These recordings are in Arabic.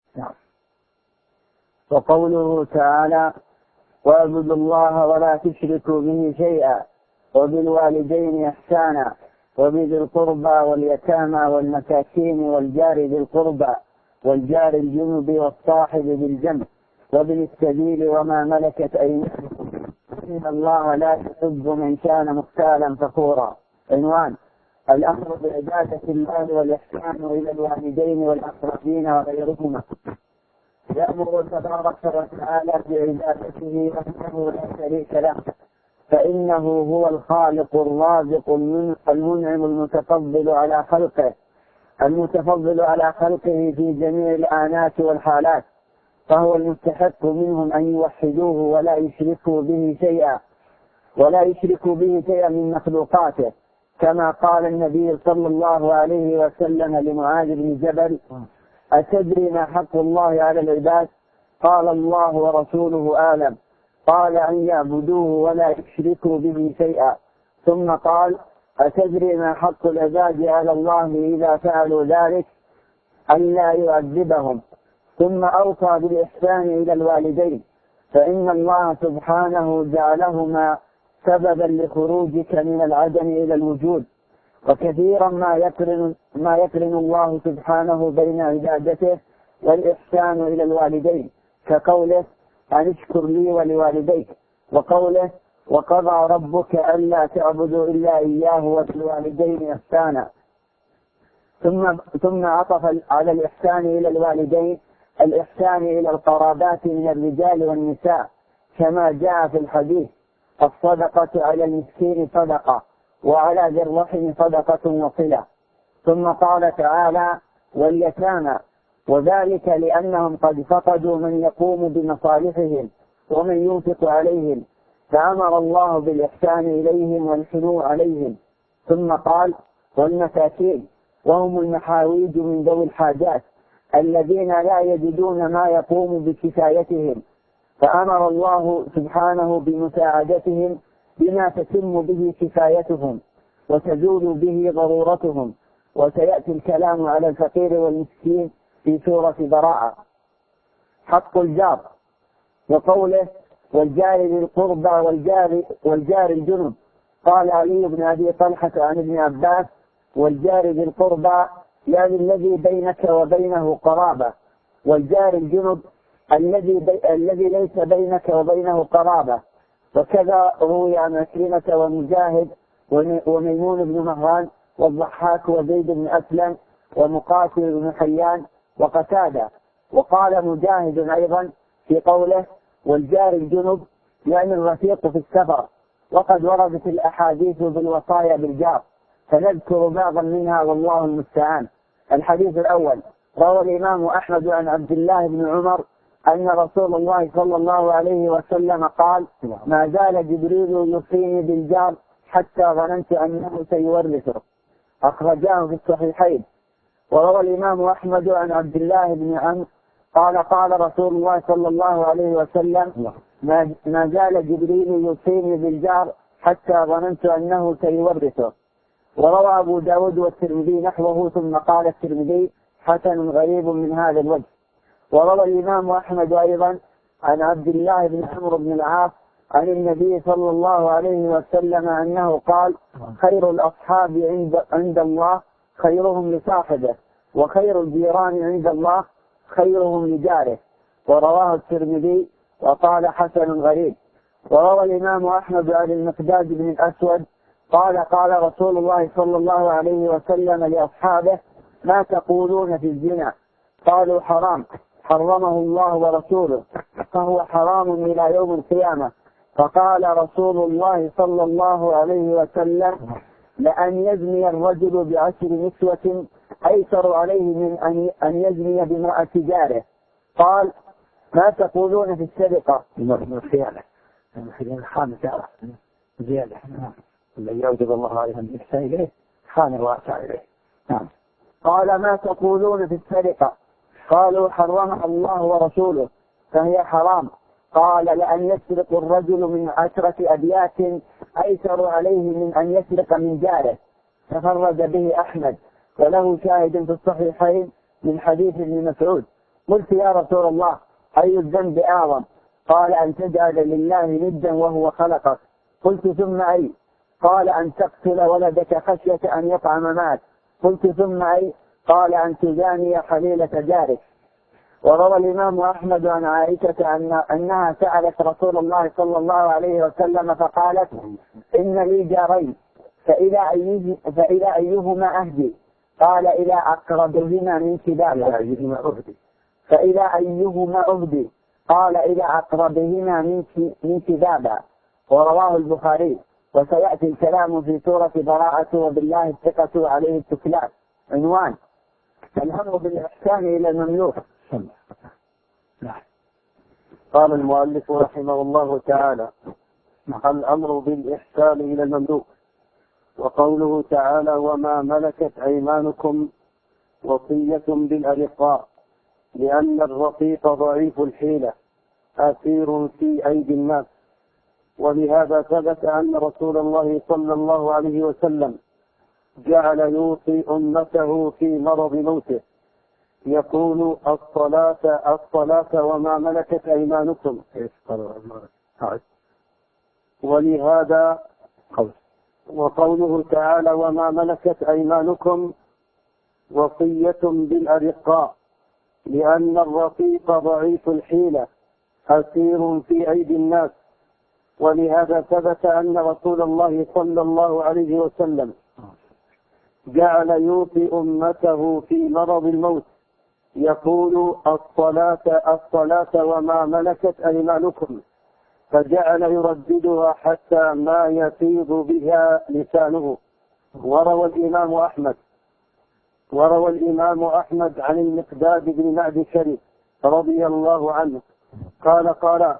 نعم. وقوله تعالى: واعبدوا الله ولا تشركوا به شيئا وبالوالدين إحسانا وبذي القربى واليتامى والمساكين والجار ذي القربى والجار الجنب والصاحب بالجنب وابن السبيل وما ملكت أيمانكم إن الله لا يحب من كان مختالا فخورا. عنوان: الأمر بعبادة الله والإحسان إلى الوالدين والأقربين وغيرهما. يأمر تبارك وتعالى بعبادته وحده لا شريك له، فإنه هو الخالق الرازق المنعم المتفضل على خلقه في جميع الآنات والحالات، فهو المستحق منهم أن يوحدوه ولا يشركوا به شيئا من مخلوقاته، كما قال النبي صلى الله عليه وسلم لمعاذ بن جبل: أتدري ما حق الله على العباد؟ قال: الله ورسوله أعلم. قال: أن يعبدوه ولا يشركوا به شيئا. ثم قال: أتدري ما حق العباد على الله إذا فعلوا ذلك؟ أن لا يعذبهم. ثم أوصى بالإحسان إلى الوالدين، فإن الله سبحانه جعلهما سببا لخروجك من العدم إلى الوجود، وكثيرا ما يقرن الله سبحانه بين عبادته والإحسان إلى الوالدين، كقوله: أن اشكر لي ولوالديك، وقوله: وقضى ربك ألا تعبدوا إلا إياه وبالوالدين إحسانا. ثم عطف على الإحسان إلى الوالدين الإحسان إلى القرابات من الرجال والنساء، كما جاء في الحديث: الصدقة على المسكين صدقة، وعلى ذي الرحم صدقة وصلة. ثم قال تعالى: واليتامى، وذلك لأنهم قد فقدوا من يقوم بمصالحهم ومن ينفق عليهم، فأمر الله بالإحسان إليهم والحنو عليهم. ثم قال: والمساكين، وهم المحاويج من ذوي الحاجات الذين لا يجدون ما يقوم بكفايتهم، فأمر الله سبحانه بمساعدتهم بما تتم به كفايتهم وتزول به ضرورتهم. وسيأتي الكلام على الفقير والمسكين في سورة براءة. حق الجار، وقوله: والجار ذي القربى والجار الجنب. قال علي بن أبي طلحة عن ابن عباس: والجار ذي القربى يعني الذي بينك وبينه قرابة، والجار الجنب الذي ليس بينك وبينه قرابة. وكذا روي عن عكرمة ومجاهد وميمون بن مهران والضحاك وزيد بن أسلم ومقاتل بن حيان وقتادة. وقال مجاهد أيضا في قوله: والجار الجنب يعني الرفيق في السفر. وقد وردت الأحاديث بالوصايا بالجار، فنذكر بعضا منها والله المستعان. الحديث الأول: روى الإمام أحمد عن عبد الله بن عمر أن رسول الله صلى الله عليه وسلم قال: ما زال جبريل يوصيني بالجار حتى ظننت أنه سيورثه. أخرجاه في الصحيحين. وروى الإمام أحمد عن عبد الله بن عمرو قال: قال رسول الله صلى الله عليه وسلم: ما زال جبريل يوصيني بالجار حتى ظننت أنه سيورثه. وروى أبو داود والترمذي نحوه، ثم قال الترمذي: حسن غريب من هذا الوجه. وروى الإمام أحمد أيضا عن عبد الله بن عمرو بن العاص عن النبي صلى الله عليه وسلم أنه قال: خير الأصحاب عند الله خيرهم لصاحبه، وخير الجيران عند الله خيرهم لجاره. ورواه الترمذي وقال: حسن غريب. وروى الإمام أحمد عن المقداد بن الأسود قال: قال رسول الله صلى الله عليه وسلم لأصحابه: ما تقولون في الزنا؟ قالوا: حرام، حرمه الله ورسوله، فهو حرام إلى يوم القيامة. فقال رسول الله صلى الله عليه وسلم: لأن يزني الرجل بعشر نسوة أيسر عليه من أن يزني بامرأة جاره. قال: ما تقولون في السرقة؟ الخيانة خان جاره زيادة الذي يوجب الله عليه أن يحسن إليه خان الواسع إليه. قال: ما تقولون في السرقة؟ قالوا: حرمها الله ورسوله فهي حرام. قال: لأن يسرق الرجل من 10 أبيات أيسر عليه من أن يسرق من جاره. تفرد به أحمد، وله شاهد في الصحيحين من حديث ابن مسعود. قلت يا رسول الله أي الذنب أعظم؟ قال أن تجعل لله ندا وهو خلقك. قلت ثم أي؟ قال أن تقتل ولدك خشية أن يطعم معك. قلت ثم أي؟ قال أن تزاني حليلة جارك. وروى الإمام أحمد عن عائشة أنها سألت رسول الله صلى الله عليه وسلم فقالت إن لي جارين فإلى أيهما أهدي؟ قال إلى أقربهما منك بابا. فإلى أيهما أهدي؟ قال إلى أقربهما منك بابا. ورواه البخاري. وسيأتي الكلام في سورة براءة وبالله الثقة عليه التكلان. عنوان: الأمر بالإحسان إلى المملوك. قال المؤلف رحمه الله تعالى: الأمر بالإحسان إلى المملوك. وقوله تعالى: وما ملكت أيمانكم، وصية بالأرقاء، لأن الرقيق ضعيف الحيلة أسير في أيدي الناس. ولهذا ثبت أن رسول الله صلى الله عليه وسلم جعل يوصي أمته في مرض موته يقول: الصلاة وما ملكت أيمانكم. ولهذا وقوله تعالى: وما ملكت أيمانكم، وصية بالأرقاء، لأن الرقيق ضعيف الحيلة أسير في أيدي الناس. ولهذا ثبت أن رسول الله صلى الله عليه وسلم جعل يوصي أمته في مرض الموت يقول: الصلاة وما ملكت أيمانكم، فجعل يرددها حتى ما يفيض بها لسانه. وروى الإمام أحمد عن المقداد بن معد كرب رضي الله عنه قال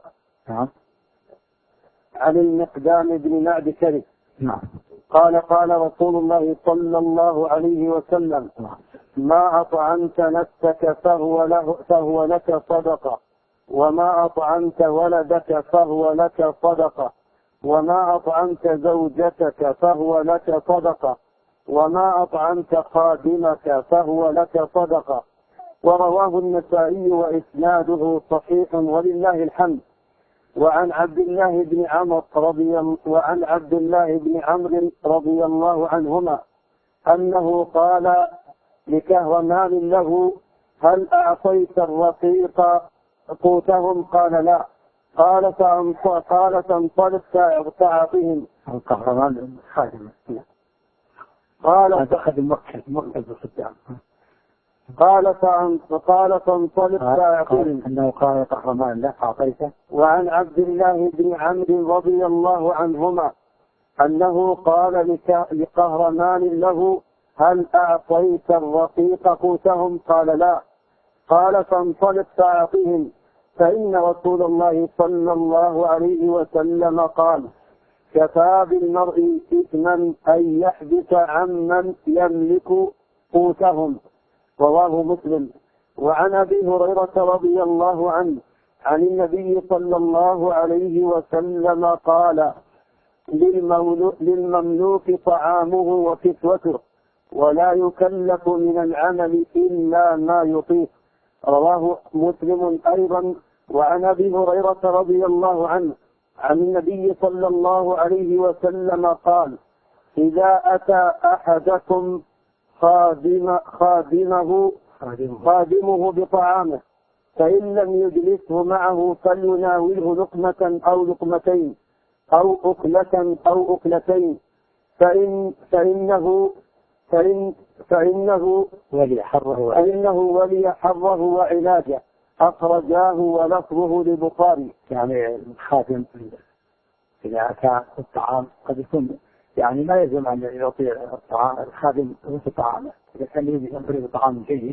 عن المقدام بن معد كرب قال رسول الله صلى الله عليه وسلم: ما أطعمت نفسك فهو لك صدقة، وما أطعمت ولدك فهو لك صدقة، وما أطعمت زوجتك فهو لك صدقة، وما أطعمت خادمك فهو لك صدقة. ورواه النسائي وإسناده صحيح ولله الحمد. وعن عبد الله بن عمرو رضي الله عنهما أنه قال لكهرمان له: هل أعطيت الرقيق قوتهم؟ قال: لا. قال: فانطلق تعطيهم. الكهرمان خادم. قال: فانطلق تعطيهم. أنه قال كهرمان: لا أعطيته. وعن عبد الله بن عمرو رضي الله عنهما أنه قال لكهرمان له: هل أعطيت الرقيق قوتهم؟ قال: لا. قال: فانطلق تعطيهم، فإن رسول الله صلى الله عليه وسلم قال: كفى بالمرء إثما أن يحبس عمن يملك قوتهم. رواه مسلم. وعن أبي هريرة رضي الله عنه عن النبي صلى الله عليه وسلم قال: للمملوك طعامه وكسوته، ولا يكلف من العمل إلا ما يطيق. رواه مسلم أيضا. وعن أبي هريرة رضي الله عنه عن النبي صلى الله عليه وسلم قال: إذا أتى أحدكم خادمه بطعامه، فإن لم يجلسه معه فليناوله لقمة أو لقمتين أو أكلة أو أكلتين، فإنه ولي حره وعلاجه. أخرجاه ولفظه للبخاري. يعني الخادم إذا أتى الطعام قد يكون يعني ما يلزم أن يعطي الطعام الخادم مثل طعامه. إذا كان ينبغي بطعام جيد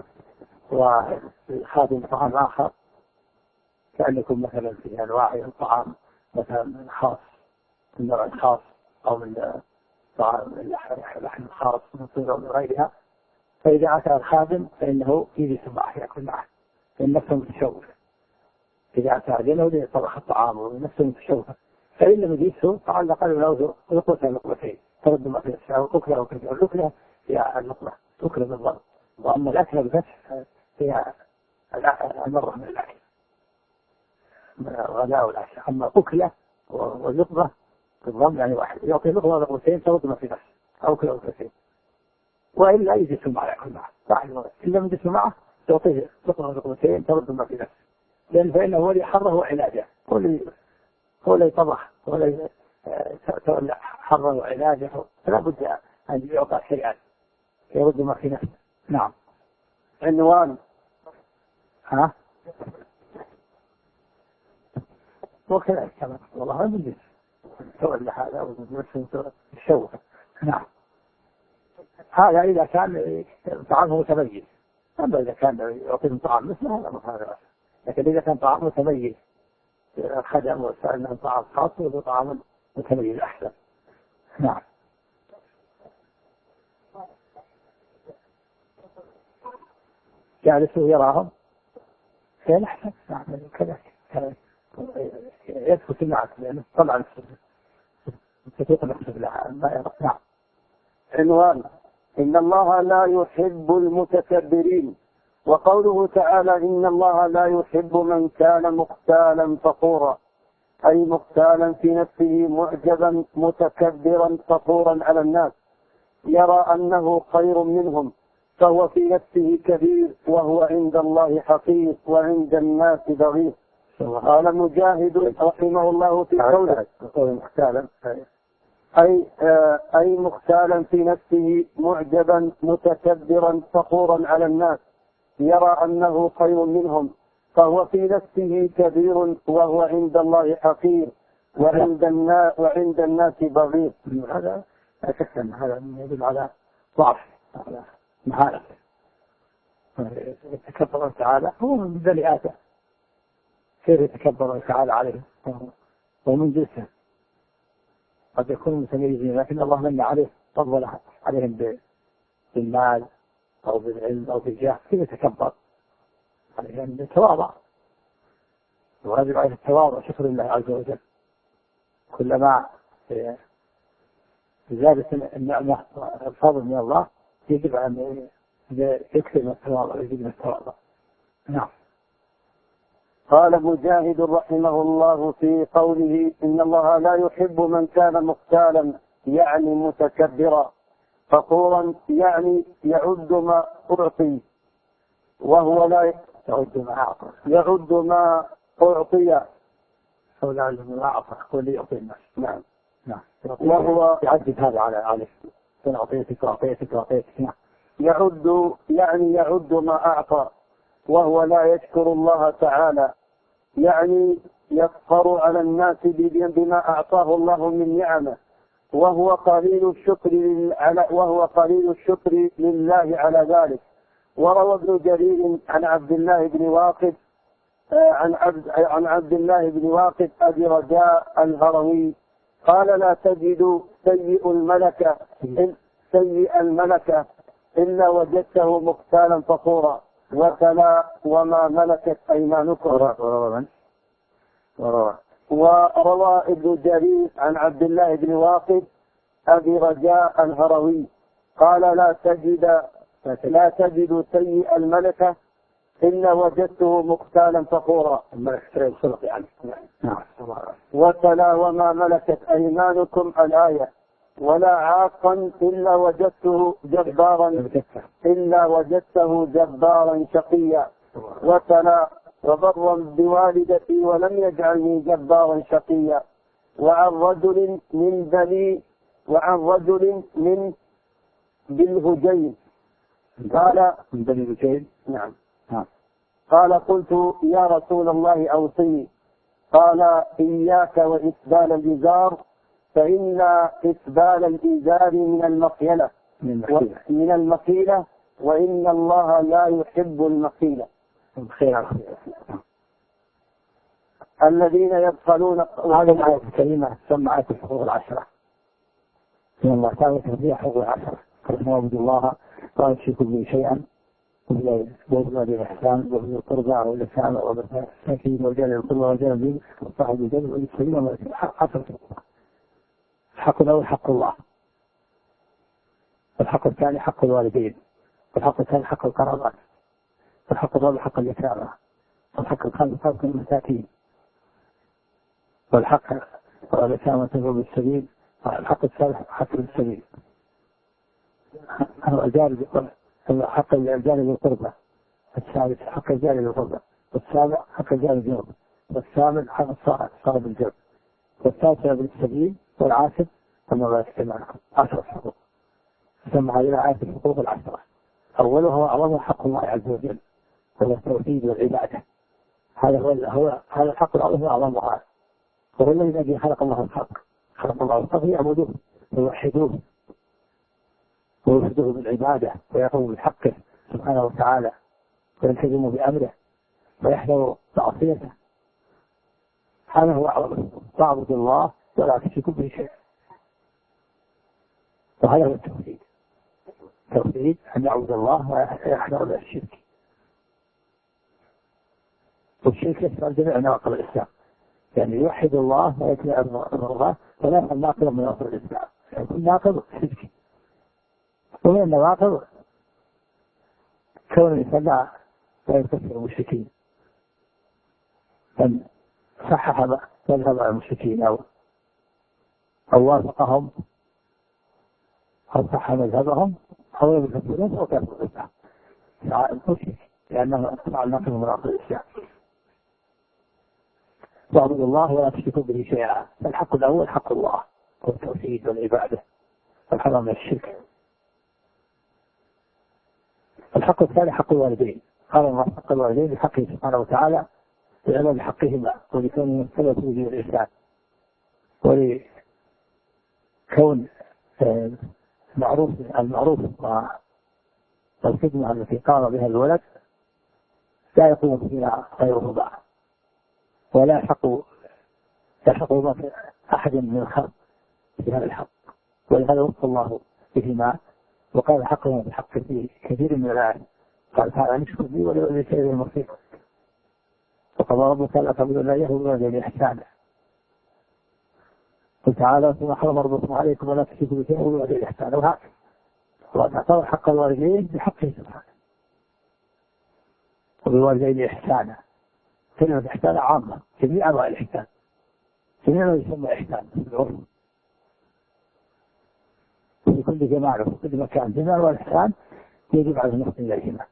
والخادم طعام آخر، كأن يكون مثلا في أنواع الطعام مثلا خاص من نوع خاص، أو من طعام اللحم الخاص من طيور من غيرها. فإذا أتى الخادم فإنه يجلس معه يأكل معه، فإن نفسه متشوفة. إذا أتى أجله ليطبخ الطعام ونفسه متشوفة، فإن لم يجلسه فعلى الأقل له لقمة لقمتين ترد ما فيه الساعة، وأكله وكذا. الأكلة هي اللقمة، أكله بالضبط. وأما الأكلة بفتح هي المرة من الأكل الغداء والعشاء. أما أكلة ولقمة بالضم يعني واحد يعطي لقمة لقمتين ترد ما في نفسه أو كلا لقمتين، وإلا يجلس معه يأكل معه واحد إلا من جلس معه تعطيه لقمة لقمتين ترد ما في نفسه، لأن فإنه هو اللي حره وعلاجه، هو اللي طبخ، هو اللي حره وعلاجه، فلا بد أن يعطى شيئا يرد ما في نفسه. نعم. عنوان وكذلك كما والله ما بدي تولى هذا ومثل الشوق. نعم. هذا إذا كان طعامه متميز، أما إذا كان يعطيهم طعام مثله هذا ما هذا، لكن إذا كان طعام متميز خدم وسألنا طعام خاص وطعام متميز أحسن. نعم. جالسوا يراهم كان أحسن. نعم كذلك يدخل في المعك لأنه طبعا تطيق نفسه لها ما يرى. نعم. عنوان: إن الله لا يحب المتكبرين. وقوله تعالى: إن الله لا يحب من كان مختالا فخورا، أي مختالا في نفسه معجبا متكبرا فخورا على الناس، يرى أنه خير منهم، فهو في نفسه كبير وهو عند الله حقير وعند الناس ضعيف. قال مجاهد رحمه الله في قوله مختالا أي مختالا في نفسه معجبا متكبرا فخورا على الناس، يرى أنه خير منهم، فهو في نفسه كبير وهو عند الله حقير وعند الناس بغيض. هذا لا شك أن هذا يدل على ضعف، على مهانة. يتكبر تعالى هو من ذريئاته، كيف يتكبر تعالى عليه ومن جنسه، قد يكون متميزين لكن الله من عليه فضل عليهم بالمال أو بالعلم أو بالجاه، كيف يتكبر عليه؟ أن يتواضع، ويجب عليه التواضع شكر الله عز وجل. كلما زادت النعمة الفضل من الله يجب أن يكثر من التواضع ويجب من التواضع. نعم. قال مجاهد رحمه الله في قوله: إن الله لا يحب من كان مختالا يعني متكبرا، فخورا يعني يعد ما أعطي وهو لا يعد ما أعطى، يعد ما أعطي هو لا يعد ما أعطى، هو اللي يعطي الناس. نعم. نعم. وهو يعدد هذا عليه أعطيتك وأعطيتك وأعطيتك. نعم. يعد ما أعطى وهو لا يشكر الله تعالى، يعني يفخر على الناس بما أعطاه الله من نعمه، وهو قليل الشكر لله على ذلك. وروى ابن جرير عن عبد الله بن واقد عن عبد الله بن واقد أبي رجاء الهروي قال: لا تجد سيء الملكة إلا وجدته مختالا فخورا، وتلا: وما ملكت أيمانكم. وروى ابن جرير عن عبد الله بن واقد أبي رجاء الهروي قال: لا تجد سيء الملكة إلا وجدته مختالا فخورا. يعني. وتلا: وما ملكت أيمانكم الآية. ولا عاقا إلا وجدته جبارا شقيا. وتلا: وبرا بوالدتي ولم يجعلني جبارا شقيا. وعن رجل من بالهجين قال: من بني الهجين. نعم. قال: قلت: يا رسول الله أوصني. قال: إياك وإسبال الإزار، فإن إسبال الإزار من المخيلة، وإن الله لا يحب المخيلة. الذين يبخلون. هذه الآية الكريمة تسمى آية الحقوق العشرة. إن الله تعالى فيها حقوق العشرة: فإن عبد الله لا يشرك به شيئا، وبالوالدين الإحسان، وبذي القربى واليتامى والمساكين والجار ذي القربى والجار الجنب وصاحب الجنب والسبيل. عشرة حقوق. الحق الأول حق الله، والحق الثاني حق الوالدين، والحق الثاني حق القرابات، والحق الرابع حق اليتامى، والحق الخامس حق المساكين، والحق اليتامى تنظر بالسبيل، والحق الثالث حق السبيل، حق الجار بالقربى، الثالث حق الجار بالقربى، والسابع حق الجار بالجنوب، والثامن حق صاحب الجنب، والتاسع بالسبيل، والعاشر وما لا يجتمعكم 10 حقوق. ثم هذه الآيات الحقوق العشرة، أولها وأعظمها حق الله عز وجل هو التوحيد والعبادة. هذا الحق العظيم وأعظمها، وهو الذي خلق الله الخلق، خلق الله الخلق يعبدوه ويوحدوه ويوحدوه بالعبادة ويقوموا بحقه سبحانه وتعالى ويلتزموا بأمره ويحذروا معصيته. هذا هو أعظم، تعبد الله ولا تشركوا به شيئا، وهذا هو التوحيد. التوحيد أن يعبد الله ويحذر من الشرك، والشرك يشمل جميع نواقض الإسلام، يعني يوحد الله ويتبع الله ولا يفعل ناقضا من نواقض الإسلام، يكون ناقض شركي. ومن النواقض كون الإنسان لا يكفر المشركين، من صحح مذهب المشركين أو وافقهم أو صح مذهبهم أو يكفرون أو كافر بالله المشرك، لأنه فعل ناقض من نواقض الإسلام. واعبدوا الله ولا تشركوا به شيئا، فالحق الأول حق الله والتوحيد والعبادة والحرام من الشرك. الحق الثاني حق الوالدين، قال الله حق الوالدين بحقه سبحانه وتعالى لعلم بحقهما ولكونهم سبب وجود الإسلام، ولكون المعروف والخدمة التي قام بها الولد لا يقوم فيها غيره بعد، ولا يحق أحد من الخلق في هذا الحق، ولهذا وصف الله بهما وقال حقهم بحق في كثير من الآيات، قال تعالى نشكر بي ولسائر المصير، وقال ربك لا تعبدوا إلا إياه وبالوالدين إحسانا، قل تعالى ثم حرم ربكم عليكم ولا تشركوا به شيئا وبالوالدين إحسانا، وهكذا وتعتبر حق الوالدين بحقه سبحانه وبالوالدين إحسانا. كلمة إحسان عامة، جميع أنواع الإحسان، جميع ما يسمى إحسان في العرف في كل جماعة وفي كل مكان، جميع أنواع الإحسان يجب على المحسن إليهما.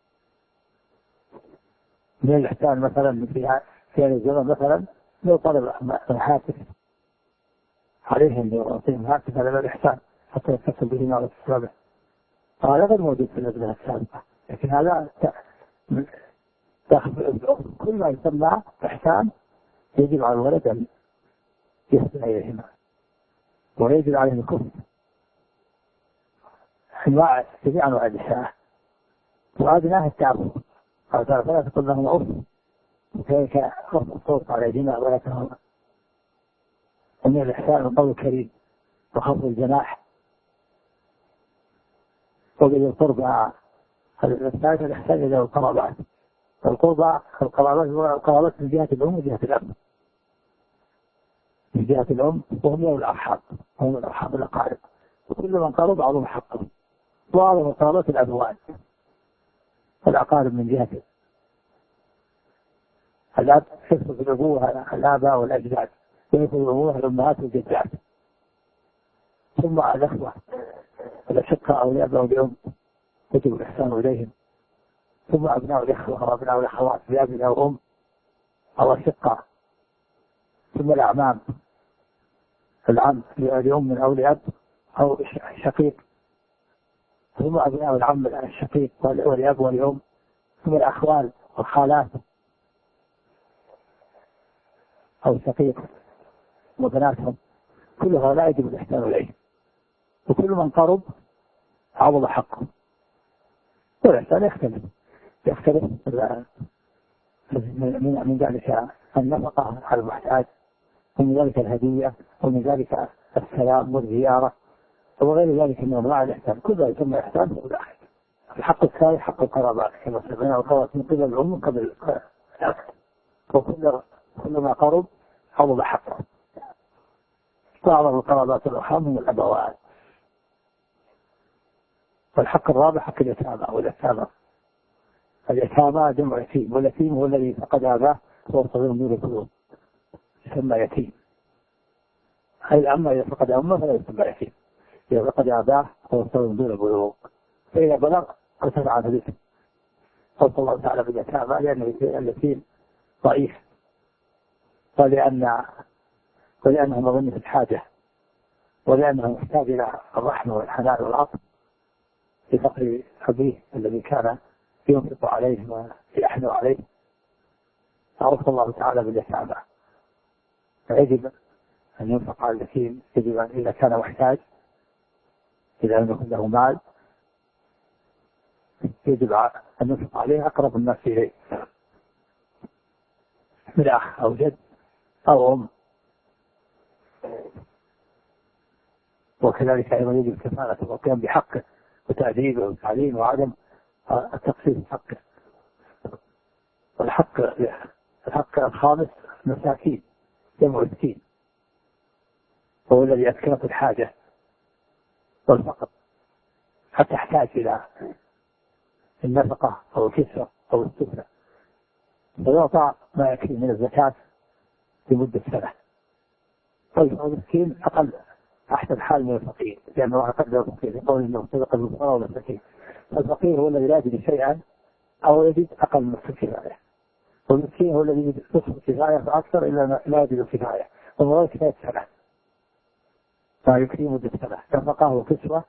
من الإحسان مثلا في هذا الزمن مثلا لو طلب الهاتف عليهم يعطيهم هاتف، هذا من الإحسان حتى يتصل بهما ويتصل، هذا غير موجود في الأزمنة السابقة، لكن هذا كل ما يسمى إحسان يجب على الولد أن يحسن إليهما، ويجب عليهم الكفر أنواع جميع أنواع الإساءة، وأدناها التعبد، قال تعالى فلا تقل لهما أف وكذلك رفع الصوت عليهما ولا تنهرهما. ومن الإحسان القول الكريم وخفض الجناح وبذل القربى. الثالث الإحسان إلى القرابات، القربى القرابات من جهة الأم وجهة الأب، من جهة الأم وهم يوم الأرحام، هم الأرحام الأقارب، وكل من قرب عظم حقه، وأعظم قرابات الأبوان الأقارب من جهة الأب يدخل في الأبوة الآباء والأجداد، ويدخل في الأبوة الأمهات والجدات، ثم الأخوة الأشقاء أو الأب أو الأم يجب الإحسان إليهم، ثم أبناء الإخوة وأبناء الأخوات بأب أو أم أو أشقاء، ثم الأعمام، العم لأم أو لأب أو شقيق، ثم أبناء العم الشقيق والأب والأم، ثم الأخوال والخالات أو شقيق وبناتهم، كل هؤلاء يجب الإحسان إليهم، وكل من قرب عوض حقه. والإحسان يختلف من ذلك النفقة على المحتاج، ومن ذلك الهدية، ومن ذلك السلام والزيارة، وغير ذلك من أنواع الإحسان، كل ذلك يسمى إحسان في الآخر. الحق الثالث حق القرابات كما سمعنا، القرابات من قبل الأم وقبل الأب، وكل ما قرب عوض حقه. وأعظم القرابات الأرحام من الأبوات. والحق الرابع حق اليتامى واليتامى، اليتامى جمع يتيم، واليتيم هو الذي فقد أباه وهو صغير دون البلوغ يسمى يتيم. أما إذا فقد أمه فلا يسمى يتيم، إذا فقد أباه وهو صغير دون البلوغ، فإذا بلغ ارتفع عنه الاسم. قال الله تعالى في اليتامى لأن اليتيم ضعيف، ولأنه مظنة الحاجة، ولأنه محتاج إلى الرحمة والحنان والعطف لفقر أبيه الذي كان ينفق عليه ويحنو عليه. عرف الله تعالى باليتامى، فيجب أن ينفق على اليتيم، يجب أن إذا كان محتاج، إذا لم يكن له مال يجب أن ينفق عليه أقرب الناس إليه من أخ أو جد أو أم. وكذلك أيضا يجب كفالته والقيام بحقه وتأديبه وتعليمه وعدم التقصير في حقه. والحق الخامس مساكين، جمع مسكين، هو الذي أسكنته الحاجة والفقر حتى يحتاج إلى النفقة أو الكسوة أو السفرة، ويعطى ما يكفي من الزكاة لمدة سنة. والمسكين أقل أحسن حال من الفقير، لأنه أقل من الفقير، يقول إنه صدق الفقراء والمساكين. الفقير هو الذي لا يجد شيئا أو يجد أقل من الكفاية، والمسكين هو الذي يجد نصف الكفاية فأكثر إلا لا يجد الكفاية، ومرة كفاية سنة ما يكفي مدة سنة، نفقة وكسوة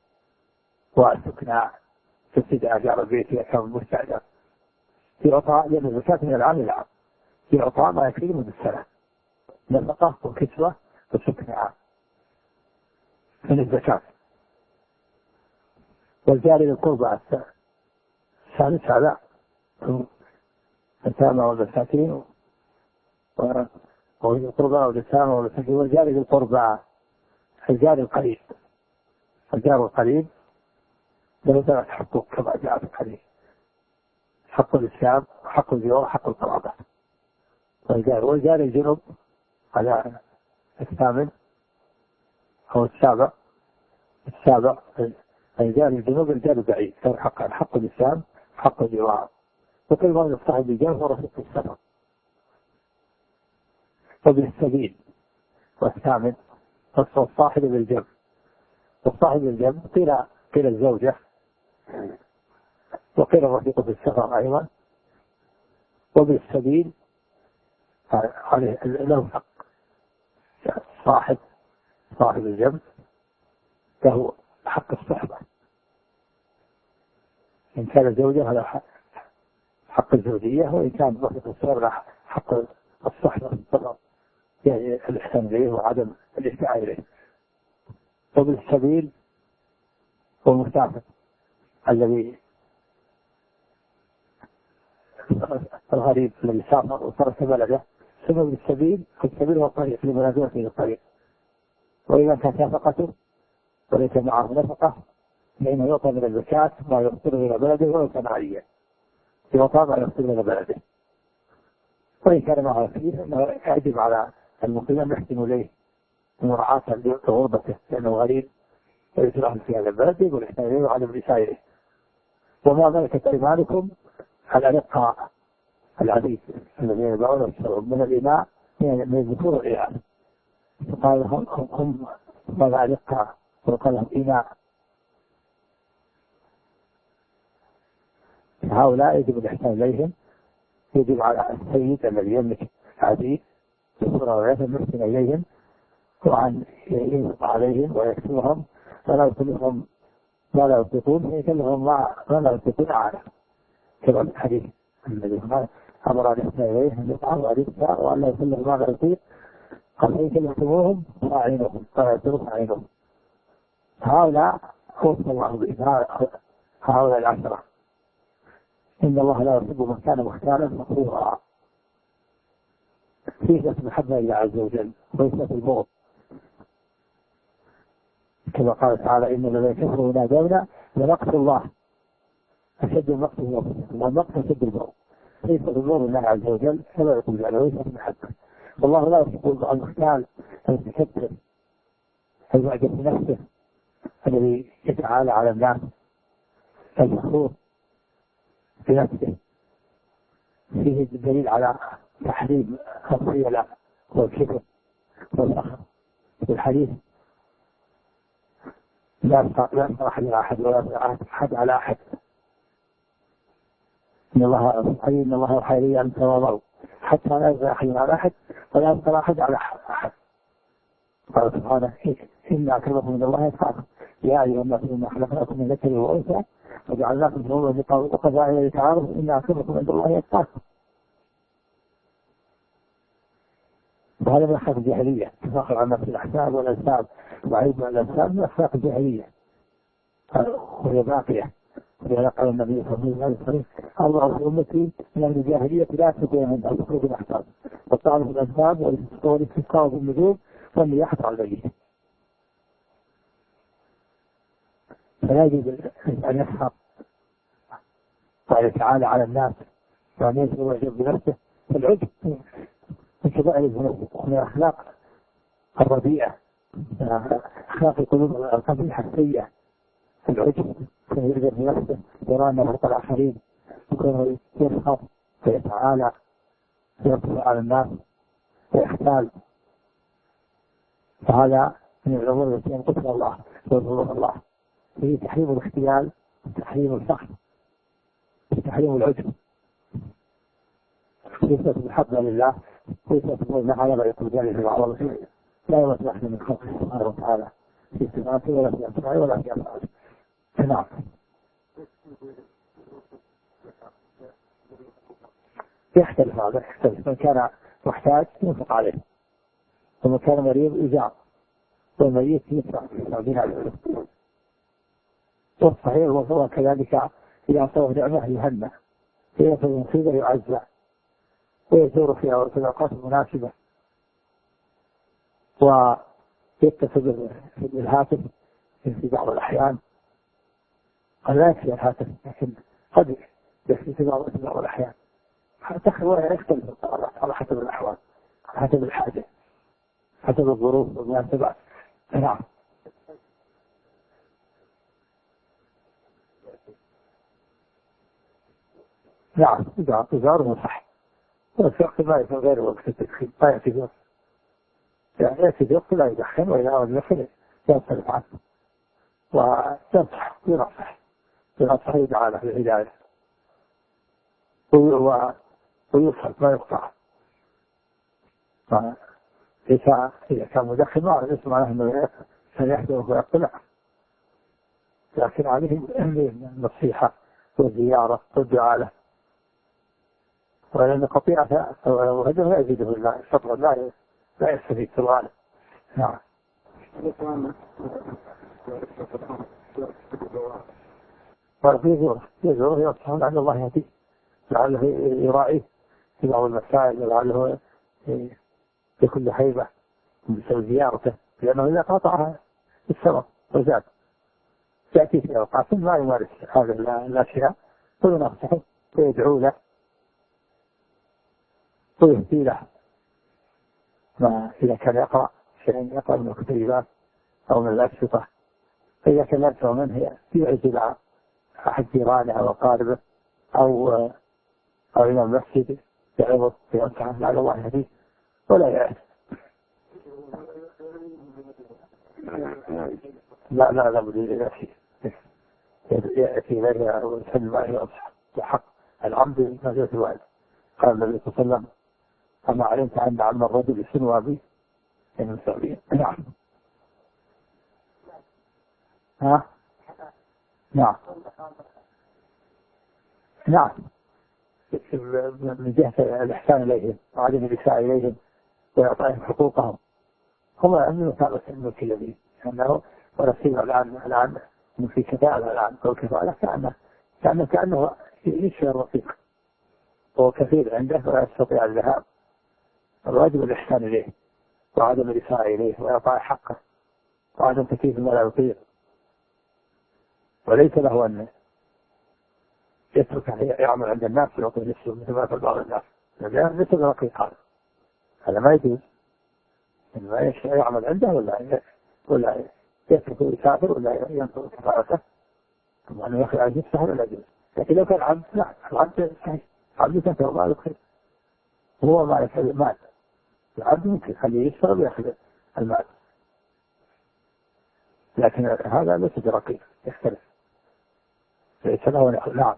وسكنى في ابتداء أجار البيت إذا كان مستأجر، يعطى لأن الزكاة من العام للعام، يعطى ما يكفي مدة سنة، نفقة وكسوة وسكنى من الزكاة. والجاري للقربى الثالث هذا اليتامى والمساكين والقربى واليتامى والمساكين. والجاري للقربى الجار القريب، الجار القريب له ثلاث حقوق كما جاء في الحديث: حق الإسلام وحق الجوار وحق القرابة. والجار الجنوب على الثامن أو السابع الجار الجنوب الجار البعيد له حقان: حق الإسلام حق الجوار. وكل ما يصطحب بالجار هو رفيق السفر. وبالسبيل والثامن الصاحب بالجنب، والصاحب بالجنب قيل الزوجة، وقيل الرفيق في السفر أيضا. وبالسبيل عليه له حق صاحب الجنب له حق الصحبة، إن كان زوجة هذا حق الزوجية، وإن كان رفيق السفر له حق الصحبة يعني الإحسان إليه وعدم الإساءة إليه. وبالسبيل هو المسافر الذي الغريب الذي سافر وترك بلده، سبب السبيل السبيل هو الطريق لمنازله في الطريق. وإذا كانت نفقته وليس معه نفقة فإنه يعطى من الزكاة ما يفطر إلى بلده ولو كان عاليا، يعطى ما يفطر إلى بلده. وإن كان معه فيه فإنه يجب على المقيم أن يحسن إليه مراعاة لغربته، لأنه غريب ويترهن في هذا البلد، يقول إحسان إليه وعدم رسائله. وما ملكت أيمانكم الأرقاء العبيد الذين يبيعون ويشترون من الإماء من الذكور والإناث، فقال هم الأرقاء وقال لهم إماء. هؤلاء يجب الإحسان إليهم، يجب على السيد الذي يملك عبيد ذكور وإناث المحسن إليهم، وأن ينفق عليهم ويكسوهم ولا يكلفهم ما لا يطيقون، فيكلفهم ما لا يطيقون عنه، كما في الحديث الذي أمر أن يحسن إليه أن يطعم وأن يكسى وأن لا يكلفهم ما لا يطيق، قال فإن كلفتموهم فأعينهم فلا يطيقون أعينهم. هؤلاء وصف الله بهم، هؤلاء العشرة. إن الله لا يحب من كان مختالا فخورا، فيه محبة إلى عز وجل وليس في البغض، كما قال تعالى: إن الذين كفروا ينادون لمقت الله أشد المقت من أنفسهم والمقت أشد البغض. ليس في البغض الله عز وجل فلا يقول ذلك، وليس في المحبة. والله لا يحب المختال المتكبر المعجب بنفسه الذي يتعالى على الناس، الفخور في نفسه فيه دليل على تحريم الخيلاء والكبر والفخر. والحديث لا يفخر أحد على أحد ولا يفخر أحد على أحد. إن الله يوحى إلي أن تواضعوا حتى لا يفخر أحد على أحد ولا يفخر أحد على أحد. قال سبحانه إن أكرمكم عند الله أتقاكم يا أيها الناس إنا خلقناكم من ذكر وأنثى وجعلناكم شعوبا وقبائل لتعارفوا إن أكرمكم عند الله أتقاكم. وهذا من أخلاق الجاهلية، تفاخر عن نفس الأحساب والأنساب وعيب الأنساب من أخلاق الجاهلية وهي باقية. ولذلك قال النبي صلى الله عليه وسلم الله في أمتي من الجاهلية لا تكون عند الخروج الأحساب والطعن في الأنساب والاستسقاء بالنجوم والنياحة على الميت. فلا يجب أن يسخر ويتعالى على الناس وأن يجب ويجب بنفسه. فالعجب من كبائر الذنوب ومن الأخلاق الرديئة، أخلاق القلوب القبيحة السيئة. العجب فيرجع بنفسه يرى أنه فوق الآخرين يكون يسخر ويتعالى ويرتفع على الناس ويحتال. فهذا من الأمور التي ينقصها الله ويظلمها الله، هي تحريم الاختيال وتحريم الفخر وتحريم العجب. يثبت بالحق لله ويثبت بأن هذا يقول ذلك في بعض الشيء لا يمثل أحد من خلقه سبحانه وتعالى في صفاته ولا في أسمائه ولا في أفعاله. نعم. يختلف هذا، يختلف. من كان محتاج ينفق عليه، ومن كان مريض يجاب، والميت يدفع بناء. والصحيح والصواب كذلك إذا أصاب نعمة يهنى، إذا أصاب مصيبة يعزى ويزور فيها في الأوقات المناسبة ويتصل بالهاتف في بعض الأحيان. قد لا يكفي الهاتف لكن قد يكفي في بعض الأحيان. تخيل يختلف القرارات على حسب الأحوال، على حسب الحاجة، حسب الظروف والمناسبات. نعم. نعم إزاره صح، والفقه ما يكون غير وقت التدخين، ما يأتي في وقت، يعني يأتي في وقت لا يدخن، وإذا أراد يدخن ينصرف عنه وينصح ينصح يدعى له بالهداية ويصحب ما يقطع. إذا كان مدخن ما أعرف يسمع له أنه سيحضره ويقتلع، لكن عليه النصيحة والزيارة والدعاء له، ولأن قطيعة وهجر لا يزيده الله فضلا، لا يستفيد في الغالب. نعم. يزوره يصحون عند الله يهديه، لعله يراعيه في بعض المسائل، ولعله يكون هيبة بسبب زيارته، لأنه إذا قاطعها السبب وزاد يأتي في أوقات ما يمارس هذا الأشياء وينصحه ويدعو له ويهدي له. ما إذا كان يقرأ شيئا يقرأ من الكتيبات أو من الأشرطة، فإذا كان يدفع منه يعزل أحد جيرانه أو أقاربه أو إلى المسجد يعظه وينصحه لعل الله يهديه ولا يعرف. لا بد يأتي إليه ويسلم عليه وينصح بحق العمد بمنزلة الوالد. قال النبي صلى الله عليه وسلم أما علمت أن عم الرجل يسنوا به من السعودية. نعم. ها؟ نعم. نعم. من جهة الإحسان إليهم وعدم الإساءة إليهم وإعطائهم حقوقهم، هم أمنوا كانوا الملك الذي أنه ورسينا الآن في كفاءة الآن أو كفاءة كأنه يشفي الرفيق وهو كثير عنده ولا يستطيع الذهاب. الواجب الإحسان إليه وعدم الإساءة إليه وإعطاء حقه وعدم تكليف ما لا يطيق، وليس له أن يترك يعمل عند الناس ويعطي نفسه مثل ما يفعل بعض الناس، لأن مثل رقيق هذا ما يجوز. إنما يعمل عنده ولا يترك يسافر ولا ينصر كفاءته، ثم أنه يخلع نفسه ولا يجوز. لكن لو كان عبد لا، العبد صحيح، عبد كثر ما يخير، هو ما يحب المال، العبد ممكن يخليه يشتغل ويأخذ المال، لكن هذا ليس برقيق، يختلف، ليس له نعم.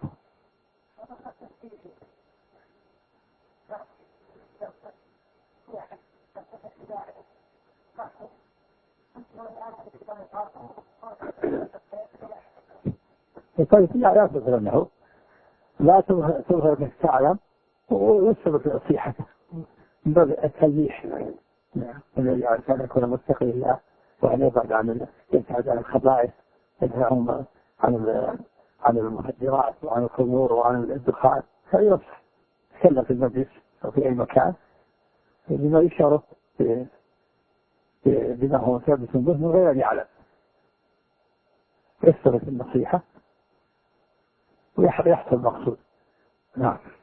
طيب لا تظهر أنه لا تظهر أنك تعلم ويسبب نصيحته من باب التلميح، يعني كان يكون متقي الله وأن يبعد يبتعد عن الخبائث، يدفعهم عن المخدرات وعن الخمور وعن الدخان، فينصح يتكلم في المجلس أو في أي مكان بما يشعر بما هو ثابت به من غير أن يعلم، يستمر في النصيحة ويحصل المقصود. نعم.